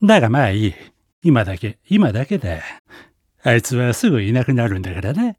だがまあいい。今だけだ。あいつはすぐいなくなるんだからな。